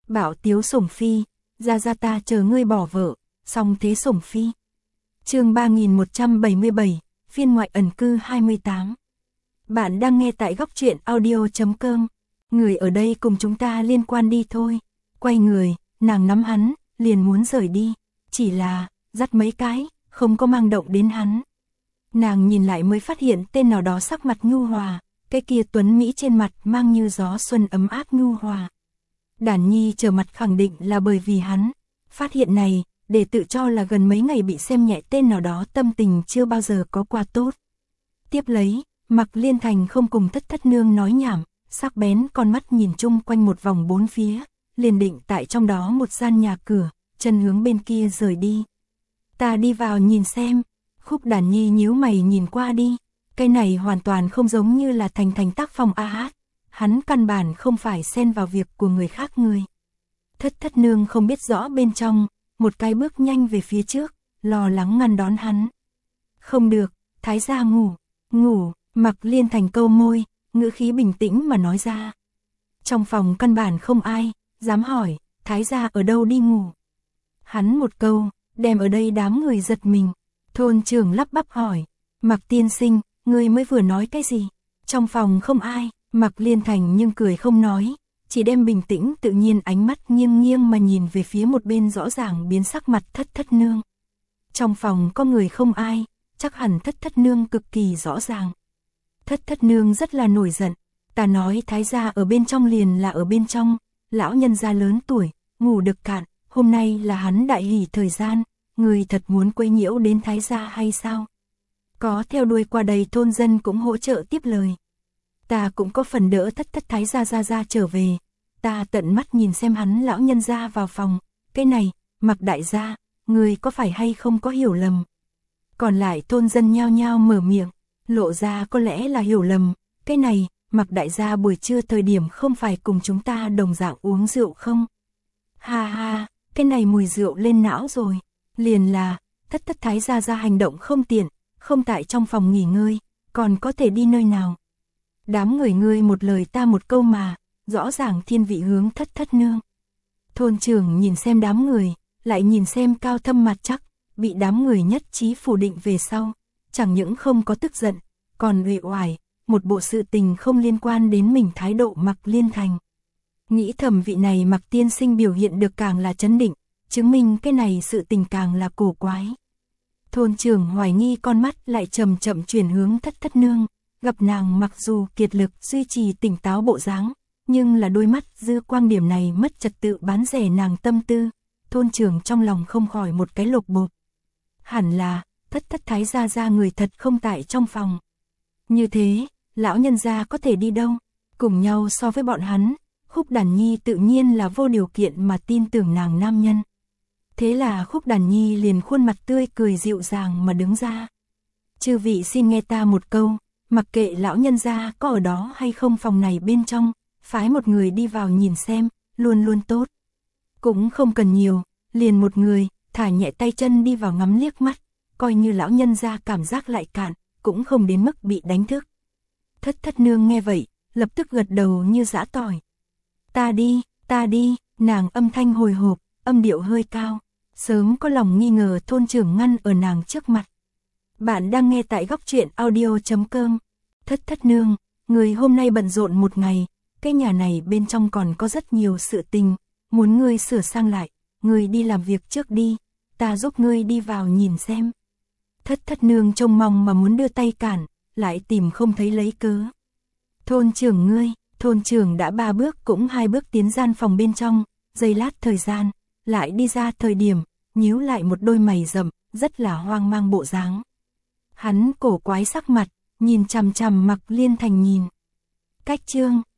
Bảo tiếu sủng phi, ra ta chờ ngươi bỏ vợ, song thế sủng phi. Chương 3177, phiên ngoại ẩn cư 28. Bạn đang nghe tại góc truyện audio.com. Người ở đây cùng chúng ta liên quan đi thôi. Quay người, nàng nắm hắn, liền muốn rời đi. Chỉ là, dắt mấy cái, không có mang động đến hắn. Nàng nhìn lại mới phát hiện tên nào đó sắc mặt nhu hòa, cái kia tuấn Mỹ trên mặt mang như gió xuân ấm áp nhu hòa. Đản Nhi trở mặt khẳng định là bởi vì hắn. Phát hiện này, để tự cho là gần mấy ngày bị xem nhẹ tên nào đó tâm tình chưa bao giờ có qua tốt. Tiếp lấy, Mặc Liên Thành không cùng thất nương nói nhảm, sắc bén con mắt nhìn chung quanh một vòng bốn phía, liền định tại trong đó một gian nhà cửa, chân hướng bên kia rời đi. Ta đi vào nhìn xem. Khúc Đản Nhi nhíu mày nhìn qua đi. Cái này hoàn toàn không giống như là thành tác phong a hát. Hắn căn bản không phải xen vào việc của người khác người. Thất nương không biết rõ bên trong, một cái bước nhanh về phía trước, lo lắng ngăn đón hắn. Không được, thái gia ngủ, Mặc Liên Thành câu môi, ngữ khí bình tĩnh mà nói ra. Trong phòng căn bản không ai, dám hỏi, thái gia ở đâu đi ngủ. Hắn một câu, đem ở đây đám người giật mình. Thôn trưởng lắp bắp hỏi, Mặc tiên sinh, ngươi mới vừa nói cái gì? Trong phòng không ai. Mặc Liên Thành nhưng cười không nói, chỉ đem bình tĩnh tự nhiên ánh mắt nghiêng mà nhìn về phía một bên rõ ràng biến sắc mặt thất nương. Trong phòng có người không ai, chắc hẳn thất nương cực kỳ rõ ràng. Thất nương rất là nổi giận, ta nói thái gia ở bên trong liền là ở bên trong, lão nhân gia lớn tuổi, ngủ được cạn, hôm nay là hắn đại hỷ thời gian, người thật muốn quấy nhiễu đến thái gia hay sao? Có theo đuôi qua đây thôn dân cũng hỗ trợ tiếp lời. Ta cũng có phần đỡ thất thái gia trở về, ta tận mắt nhìn xem hắn lão nhân gia vào phòng, cái này, Mặc đại gia, người có phải hay không có hiểu lầm. Còn lại thôn dân nhao nhao mở miệng, lộ ra có lẽ là hiểu lầm, cái này, Mặc đại gia buổi trưa thời điểm không phải cùng chúng ta đồng dạng uống rượu không? Ha ha, cái này mùi rượu lên não rồi, liền là, thất thái gia hành động không tiện, không tại trong phòng nghỉ ngơi, còn có thể đi nơi nào? Đám người ngươi một lời ta một câu mà, rõ ràng thiên vị hướng thất nương. Thôn trưởng nhìn xem đám người, lại nhìn xem Cao Thâm mặt chắc, bị đám người nhất trí phủ định về sau, chẳng những không có tức giận, còn uể oải, một bộ sự tình không liên quan đến mình thái độ Mặc Liên Thành. Nghĩ thầm vị này Mặc tiên sinh biểu hiện được càng là chấn định, chứng minh cái này sự tình càng là cổ quái. Thôn trưởng hoài nghi con mắt lại chậm chuyển hướng thất nương. Gặp nàng mặc dù kiệt lực duy trì tỉnh táo bộ dáng, nhưng là đôi mắt dư quang điểm này mất trật tự bán rẻ nàng tâm tư, thôn trưởng trong lòng không khỏi một cái lột bột. Hẳn là, thất thái gia người thật không tại trong phòng. Như thế, lão nhân gia có thể đi đâu? Cùng nhau so với bọn hắn, Khúc Đản Nhi tự nhiên là vô điều kiện mà tin tưởng nàng nam nhân. Thế là Khúc Đản Nhi liền khuôn mặt tươi cười dịu dàng mà đứng ra. Chư vị xin nghe ta một câu. Mặc kệ lão nhân gia có ở đó hay không phòng này bên trong, phái một người đi vào nhìn xem, luôn tốt. Cũng không cần nhiều, liền một người, thả nhẹ tay chân đi vào ngắm liếc mắt, coi như lão nhân gia cảm giác lại cạn, cũng không đến mức bị đánh thức. Thất nương nghe vậy, lập tức gật đầu như giã tỏi. Ta đi, nàng âm thanh hồi hộp, âm điệu hơi cao, sớm có lòng nghi ngờ thôn trưởng ngăn ở nàng trước mặt. Bạn đang nghe tại góc truyện audio.com. Thất nương, người hôm nay bận rộn một ngày, cái nhà này bên trong còn có rất nhiều sự tình, muốn ngươi sửa sang lại, ngươi đi làm việc trước đi, ta giúp ngươi đi vào nhìn xem. Thất nương trông mong mà muốn đưa tay cản, lại tìm không thấy lấy cớ. Thôn trưởng đã 3 bước cũng 2 bước tiến gian phòng bên trong, giây lát thời gian, lại đi ra thời điểm, nhíu lại một đôi mày rậm, rất là hoang mang bộ dáng. Hắn cổ quái sắc mặt, nhìn chằm Mặc Liên Thành nhìn. Cách chương